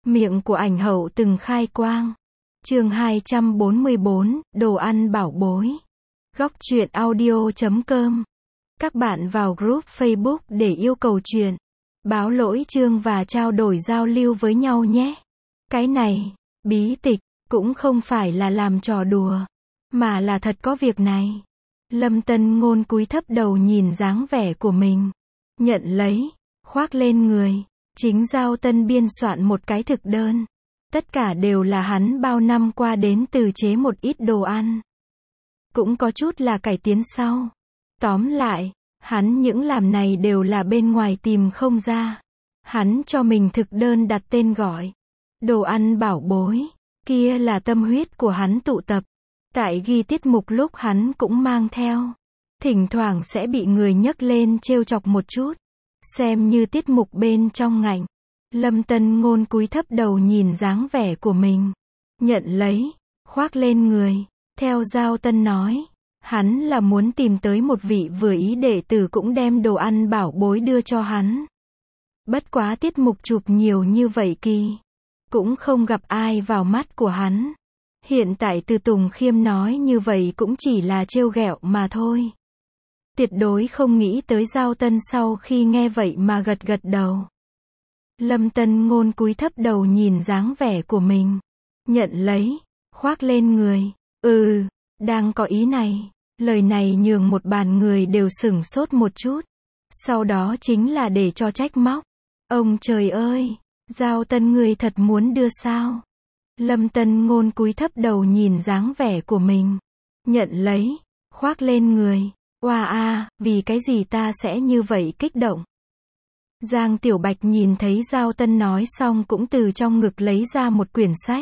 Miệng của ảnh hậu từng khai quang. Chương 244, đồ ăn bảo bối. Góc truyện audio.com. Các bạn vào group Facebook để yêu cầu chuyện, báo lỗi chương và trao đổi giao lưu với nhau nhé. Cái này, bí tịch, cũng không phải là làm trò đùa, mà là thật có việc này. Lâm Tân Ngôn cúi thấp đầu nhìn dáng vẻ của mình. Nhận lấy, khoác lên người. Chính Giao Tân biên soạn một cái thực đơn. Tất cả đều là hắn bao năm qua đến từ chế một ít đồ ăn. Cũng có chút là cải tiến sau. Tóm lại, hắn những làm này đều là bên ngoài tìm không ra. Hắn cho mình thực đơn đặt tên gọi đồ ăn bảo bối. Kia là tâm huyết của hắn tụ tập. Tại ghi tiết mục lúc hắn cũng mang theo. Thỉnh thoảng sẽ bị người nhấc lên trêu chọc một chút. Xem như tiết mục bên trong ngành. Lâm Tân Ngôn cúi thấp đầu nhìn dáng vẻ của mình. Nhận lấy, khoác lên người. Theo Giao Tân nói, hắn là muốn tìm tới một vị vừa ý đệ tử cũng đem đồ ăn bảo bối đưa cho hắn. Bất quá tiết mục chụp nhiều như vậy kỳ. Cũng không gặp ai vào mắt của hắn. Hiện tại Từ Tùng Khiêm nói như vậy cũng chỉ là trêu ghẹo mà thôi. Tuyệt đối không nghĩ tới Giao Tân sau khi nghe vậy mà gật gật đầu. Lâm Tân Ngôn cúi thấp đầu nhìn dáng vẻ của mình. Nhận lấy, khoác lên người. Đang có ý này. Lời này nhường một bàn người đều sửng sốt một chút. Sau đó chính là để cho trách móc. Ông trời ơi, Giao Tân người thật muốn đưa sao? Lâm Tân Ngôn cúi thấp đầu nhìn dáng vẻ của mình. Nhận lấy, khoác lên người. Vì cái gì ta sẽ như vậy kích động? Giang Tiểu Bạch nhìn thấy Giao Tân nói xong cũng từ trong ngực lấy ra một quyển sách.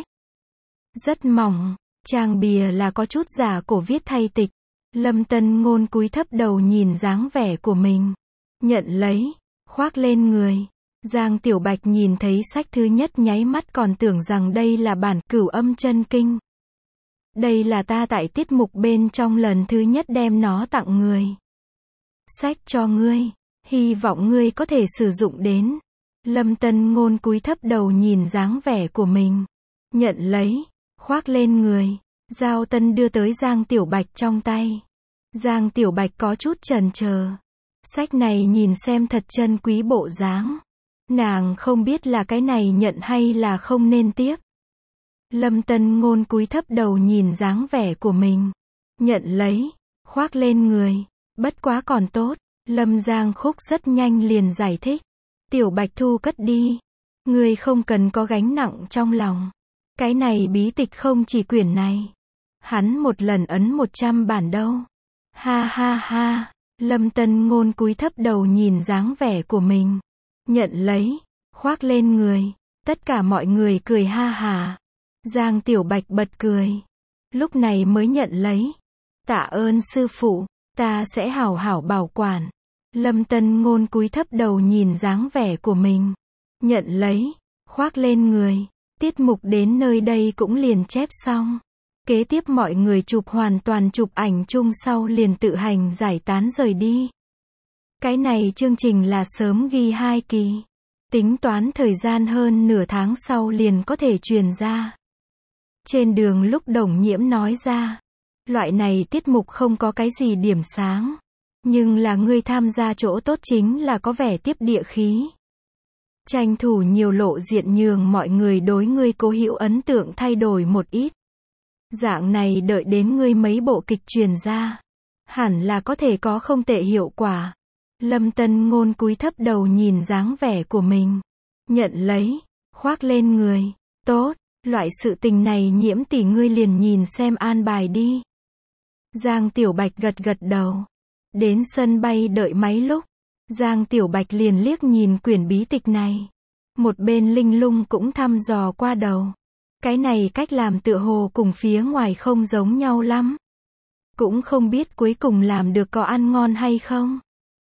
Rất mỏng, trang bìa là có chút giả cổ viết thay tịch. Lâm Tân Ngôn cúi thấp đầu nhìn dáng vẻ của mình. Nhận lấy, khoác lên người. Giang Tiểu Bạch nhìn thấy sách thứ nhất nháy mắt còn tưởng rằng đây là bản Cửu Âm Chân Kinh. Đây là ta tại tiết mục bên trong lần thứ nhất đem nó tặng người. Sách cho ngươi, hy vọng ngươi có thể sử dụng đến. Lâm Tân Ngôn cúi thấp đầu nhìn dáng vẻ của mình. Nhận lấy, khoác lên người. Giao Tân đưa tới Giang Tiểu Bạch trong tay. Giang Tiểu Bạch có chút chần chờ. Sách này nhìn xem thật chân quý bộ dáng. Nàng không biết là cái này nhận hay là không nên tiếp. Lâm Tân Ngôn cúi thấp đầu nhìn dáng vẻ của mình. Nhận lấy, khoác lên người. Bất quá còn tốt. Lâm Giang Khúc rất nhanh liền giải thích. Tiểu Bạch thu cất đi. Ngươi không cần có gánh nặng trong lòng. Cái này bí tịch không chỉ quyển này. Hắn một lần ấn 100 bản đâu. Ha ha ha. Lâm Tân Ngôn cúi thấp đầu nhìn dáng vẻ của mình. Nhận lấy, khoác lên người. Tất cả mọi người cười ha hả. Giang Tiểu Bạch bật cười. Lúc này mới nhận lấy. Tạ ơn sư phụ, ta sẽ hảo hảo bảo quản. Lâm Tân Ngôn cúi thấp đầu nhìn dáng vẻ của mình. Nhận lấy, khoác lên người. Tiết mục đến nơi đây cũng liền chép xong. Kế tiếp mọi người hoàn toàn chụp ảnh chung sau liền tự hành giải tán rời đi. Cái này chương trình là sớm ghi 2 kỳ. Tính toán thời gian hơn nửa tháng sau liền có thể truyền ra. Trên đường lúc Đồng Nhiễm nói ra. Loại này tiết mục không có cái gì điểm sáng. Nhưng là ngươi tham gia chỗ tốt chính là có vẻ tiếp địa khí. Tranh thủ nhiều lộ diện nhường mọi người đối ngươi cố hữu ấn tượng thay đổi một ít. Dạng này đợi đến ngươi mấy bộ kịch truyền ra. Hẳn là có thể có không tệ hiệu quả. Lâm Tân Ngôn cúi thấp đầu nhìn dáng vẻ của mình. Nhận lấy, khoác lên người. Tốt, loại sự tình này Nhiễm tỷ ngươi liền nhìn xem an bài đi. Giang Tiểu Bạch gật gật đầu. Đến sân bay đợi mấy lúc. Giang Tiểu Bạch liền liếc nhìn quyển bí tịch này. Một bên Linh Lung cũng thăm dò qua đầu. Cái này cách làm tựa hồ cùng phía ngoài không giống nhau lắm. Cũng không biết cuối cùng làm được có ăn ngon hay không.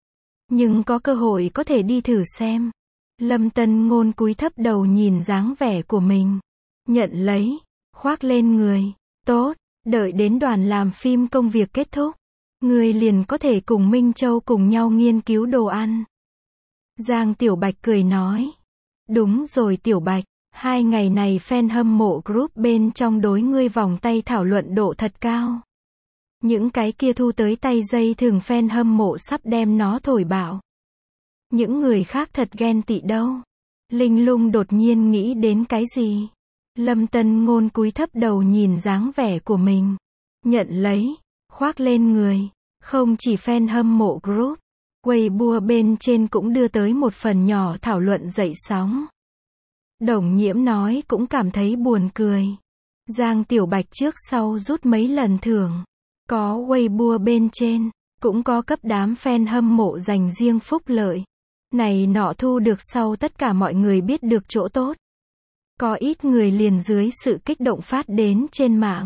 Nhưng có cơ hội có thể đi thử xem. Lâm Tân Ngôn cúi thấp đầu nhìn dáng vẻ của mình. Nhận lấy, khoác lên người. Tốt, đợi đến đoàn làm phim công việc kết thúc. Ngươi liền có thể cùng Minh Châu cùng nhau nghiên cứu đồ ăn. Giang Tiểu Bạch cười nói. Đúng rồi Tiểu Bạch, 2 ngày này fan hâm mộ group bên trong đối ngươi vòng tay thảo luận độ thật cao. Những cái kia thu tới tay dây thường fan hâm mộ sắp đem nó thổi bạo. Những người khác thật ghen tị đâu. Linh Lung đột nhiên nghĩ đến cái gì? Lâm Tân Ngôn cúi thấp đầu nhìn dáng vẻ của mình. Nhận lấy, khoác lên người. Không chỉ fan hâm mộ group, Weibo bên trên cũng đưa tới một phần nhỏ thảo luận dậy sóng. Đồng Nhiễm nói cũng cảm thấy buồn cười. Giang Tiểu Bạch trước sau rút mấy lần thưởng. Có Weibo bên trên, cũng có cấp đám fan hâm mộ dành riêng phúc lợi. Này nọ thu được sau tất cả mọi người biết được chỗ tốt. Có ít người liền dưới sự kích động phát đến trên mạng.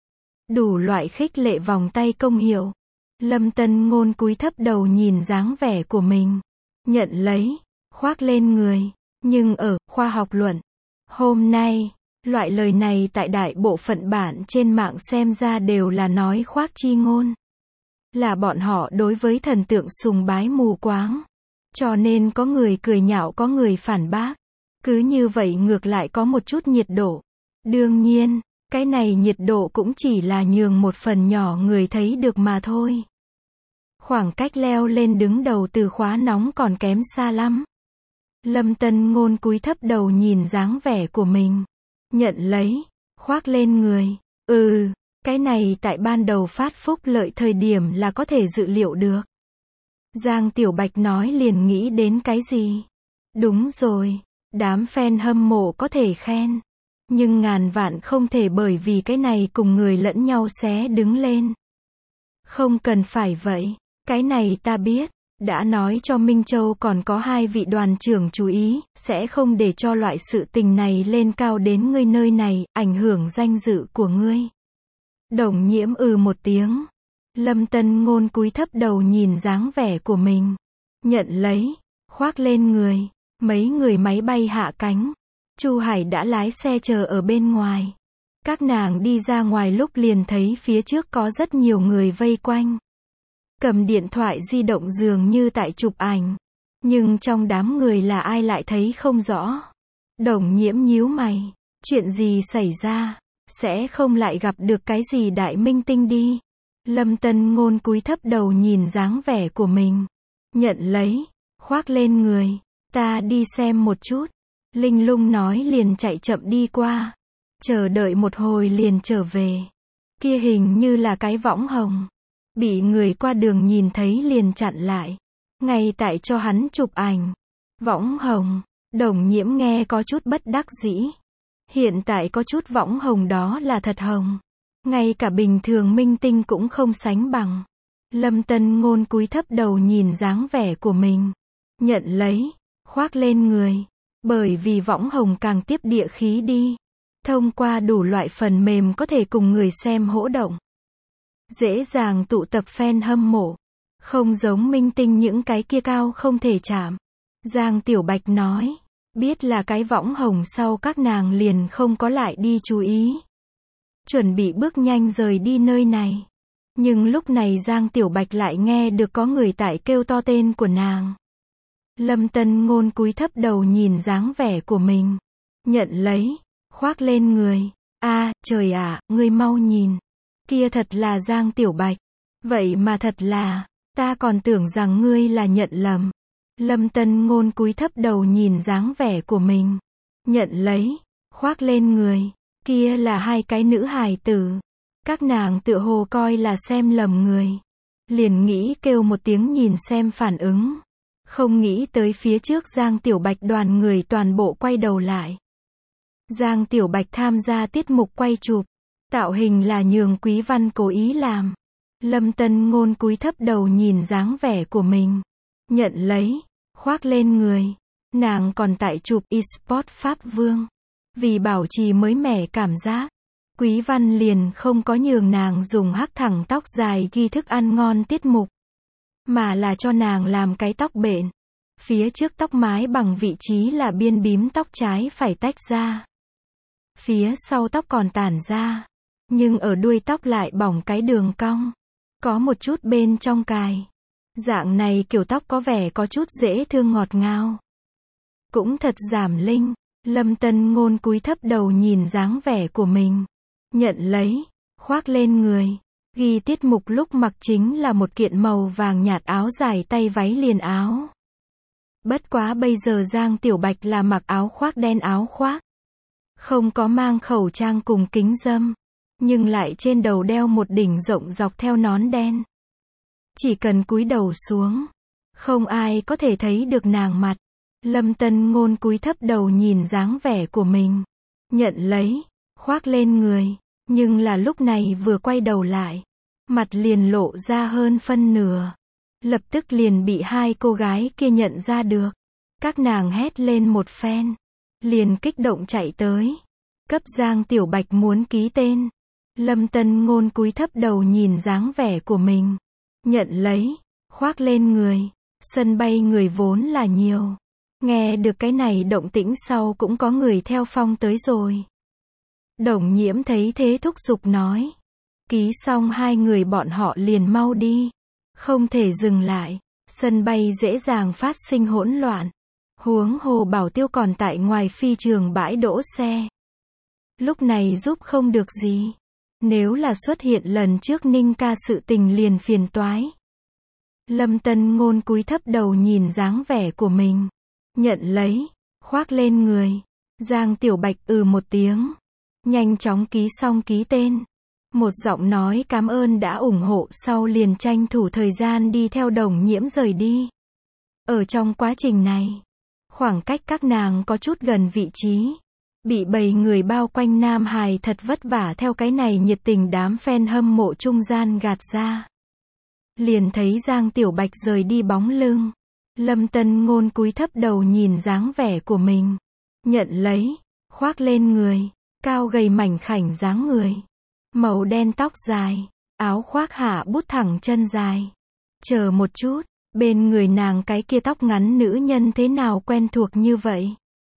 Đủ loại khích lệ vòng tay công hiệu. Lâm Tân Ngôn cúi thấp đầu nhìn dáng vẻ của mình. Nhận lấy, khoác lên người. Nhưng ở khoa học luận, hôm nay, loại lời này tại đại bộ phận bạn trên mạng xem ra đều là nói khoác chi ngôn. Là bọn họ đối với thần tượng sùng bái mù quáng. Cho nên có người cười nhạo có người phản bác. Cứ như vậy ngược lại có một chút nhiệt độ. Đương nhiên, cái này nhiệt độ cũng chỉ là nhường một phần nhỏ người thấy được mà thôi. Khoảng cách leo lên đứng đầu từ khóa nóng còn kém xa lắm. Lâm Tân Ngôn cúi thấp đầu nhìn dáng vẻ của mình. Nhận lấy, khoác lên người. Cái này tại ban đầu phát phúc lợi thời điểm là có thể dự liệu được. Giang Tiểu Bạch nói liền nghĩ đến cái gì? Đúng rồi, đám fan hâm mộ có thể khen. Nhưng ngàn vạn không thể bởi vì cái này cùng người lẫn nhau xé đứng lên. Không cần phải vậy, cái này ta biết. Đã nói cho Minh Châu còn có 2 vị đoàn trưởng chú ý, sẽ không để cho loại sự tình này lên cao đến ngươi nơi này, ảnh hưởng danh dự của ngươi. Đồng Nhiễm một tiếng. Lâm Tân Ngôn cúi thấp đầu nhìn dáng vẻ của mình. Nhận lấy, khoác lên người. Mấy người máy bay hạ cánh. Chu Hải đã lái xe chờ ở bên ngoài. Các nàng đi ra ngoài lúc liền thấy phía trước có rất nhiều người vây quanh. Cầm điện thoại di động dường như tại chụp ảnh. Nhưng trong đám người là ai lại thấy không rõ. Đồng Nhiễm nhíu mày. Chuyện gì xảy ra? Sẽ không lại gặp được cái gì đại minh tinh đi. Lâm Tân Ngôn cúi thấp đầu nhìn dáng vẻ của mình. Nhận lấy, khoác lên người. Ta đi xem một chút. Linh Lung nói liền chạy chậm đi qua. Chờ đợi một hồi liền trở về. Kia hình như là cái võng hồng. Bị người qua đường nhìn thấy liền chặn lại. Ngay tại cho hắn chụp ảnh. Võng hồng. Đồng Nhiễm nghe có chút bất đắc dĩ. Hiện tại có chút võng hồng đó là thật hồng. Ngay cả bình thường minh tinh cũng không sánh bằng. Lâm Tân Ngôn cúi thấp đầu nhìn dáng vẻ của mình. Nhận lấy, khoác lên người. Bởi vì võng hồng càng tiếp địa khí đi. Thông qua đủ loại phần mềm có thể cùng người xem hỗ động. Dễ dàng tụ tập fan hâm mộ. Không giống minh tinh những cái kia cao không thể chạm. Giang Tiểu Bạch nói. Biết là cái võng hồng sau các nàng liền không có lại đi chú ý. Chuẩn bị bước nhanh rời đi nơi này. Nhưng lúc này Giang Tiểu Bạch lại nghe được có người tại kêu to tên của nàng. Lâm Tân Ngôn cúi thấp đầu nhìn dáng vẻ của mình. Nhận lấy, khoác lên người. Trời ạ, ngươi mau nhìn. Kia thật là Giang Tiểu Bạch. Vậy mà thật là, ta còn tưởng rằng ngươi là nhận lầm. Lâm Tân Ngôn cúi thấp đầu nhìn dáng vẻ của mình. Nhận lấy, khoác lên người. Kia là 2 cái nữ hài tử. Các nàng tựa hồ coi là xem lầm người. Liền nghĩ kêu một tiếng nhìn xem phản ứng. Không nghĩ tới phía trước Giang Tiểu Bạch đoàn người toàn bộ quay đầu lại. Giang Tiểu Bạch tham gia tiết mục quay chụp. Tạo hình là nhường Quý Văn cố ý làm. Lâm Tân Ngôn cúi thấp đầu nhìn dáng vẻ của mình. Nhận lấy, khoác lên người. Nàng còn tại chụp eSport Pháp Vương. Vì bảo trì mới mẻ cảm giác. Quý Văn liền không có nhường nàng dùng hắc thẳng tóc dài ghi thức ăn ngon tiết mục. Mà là cho nàng làm cái tóc bện. Phía trước tóc mái bằng vị trí là biên bím tóc trái phải tách ra. Phía sau tóc còn tản ra. Nhưng ở đuôi tóc lại bỏng cái đường cong. Có một chút bên trong cài. Dạng này kiểu tóc có vẻ có chút dễ thương ngọt ngào. Cũng thật giảm linh. Lâm Tân Ngôn cúi thấp đầu nhìn dáng vẻ của mình. Nhận lấy, khoác lên người. Ghi tiết mục lúc mặc chính là một kiện màu vàng nhạt áo dài tay váy liền áo. Bất quá bây giờ Giang Tiểu Bạch là mặc áo khoác đen áo khoác. Không có mang khẩu trang cùng kính râm. Nhưng lại trên đầu đeo một đỉnh rộng dọc theo nón đen. Chỉ cần cúi đầu xuống. Không ai có thể thấy được nàng mặt. Lâm Tân Ngôn cúi thấp đầu nhìn dáng vẻ của mình. Nhận lấy, khoác lên người. Nhưng là lúc này vừa quay đầu lại. Mặt liền lộ ra hơn phân nửa. Lập tức liền bị hai cô gái kia nhận ra được. Các nàng hét lên một phen. Liền kích động chạy tới. Cấp Giang Tiểu Bạch muốn ký tên. Lâm Tân Ngôn cúi thấp đầu nhìn dáng vẻ của mình. Nhận lấy, khoác lên người. Sân bay người vốn là nhiều. Nghe được cái này động tĩnh sau cũng có người theo phong tới rồi. Đồng Nhiễm thấy thế thúc giục nói. Ký xong hai người bọn họ liền mau đi. Không thể dừng lại. Sân bay dễ dàng phát sinh hỗn loạn. Huống hồ Bảo Tiêu còn tại ngoài phi trường bãi đỗ xe. Lúc này giúp không được gì. Nếu là xuất hiện lần trước Ninh ca sự tình liền phiền toái. Lâm Tân Ngôn cúi thấp đầu nhìn dáng vẻ của mình. Nhận lấy, khoác lên người. Giang Tiểu Bạch một tiếng. Nhanh chóng ký xong ký tên. Một giọng nói cảm ơn đã ủng hộ sau liền tranh thủ thời gian đi theo Đồng Nhiễm rời đi. Ở trong quá trình này, khoảng cách các nàng có chút gần vị trí. Bị bầy người bao quanh Nam Hải thật vất vả theo cái này nhiệt tình đám fan hâm mộ trung gian gạt ra. Liền thấy Giang Tiểu Bạch rời đi bóng lưng. Lâm Tân Ngôn cúi thấp đầu nhìn dáng vẻ của mình. Nhận lấy, khoác lên người. Cao gầy mảnh khảnh dáng người. Màu đen tóc dài. Áo khoác hạ bút thẳng chân dài. Chờ một chút, bên người nàng cái kia tóc ngắn nữ nhân thế nào quen thuộc như vậy?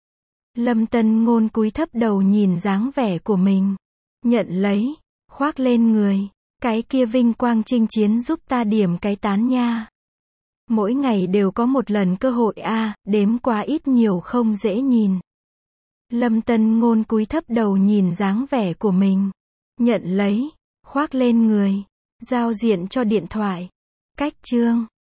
Lâm Tân Ngôn cúi thấp đầu nhìn dáng vẻ của mình. Nhận lấy, khoác lên người. Cái kia vinh quang chinh chiến giúp ta điểm cái tán nha. Mỗi ngày đều có một lần cơ hội đếm quá ít nhiều không dễ nhìn. Lâm Tân Ngôn cúi thấp đầu nhìn dáng vẻ của mình. Nhận lấy, khoác lên người. Giao diện cho điện thoại. Cách chương.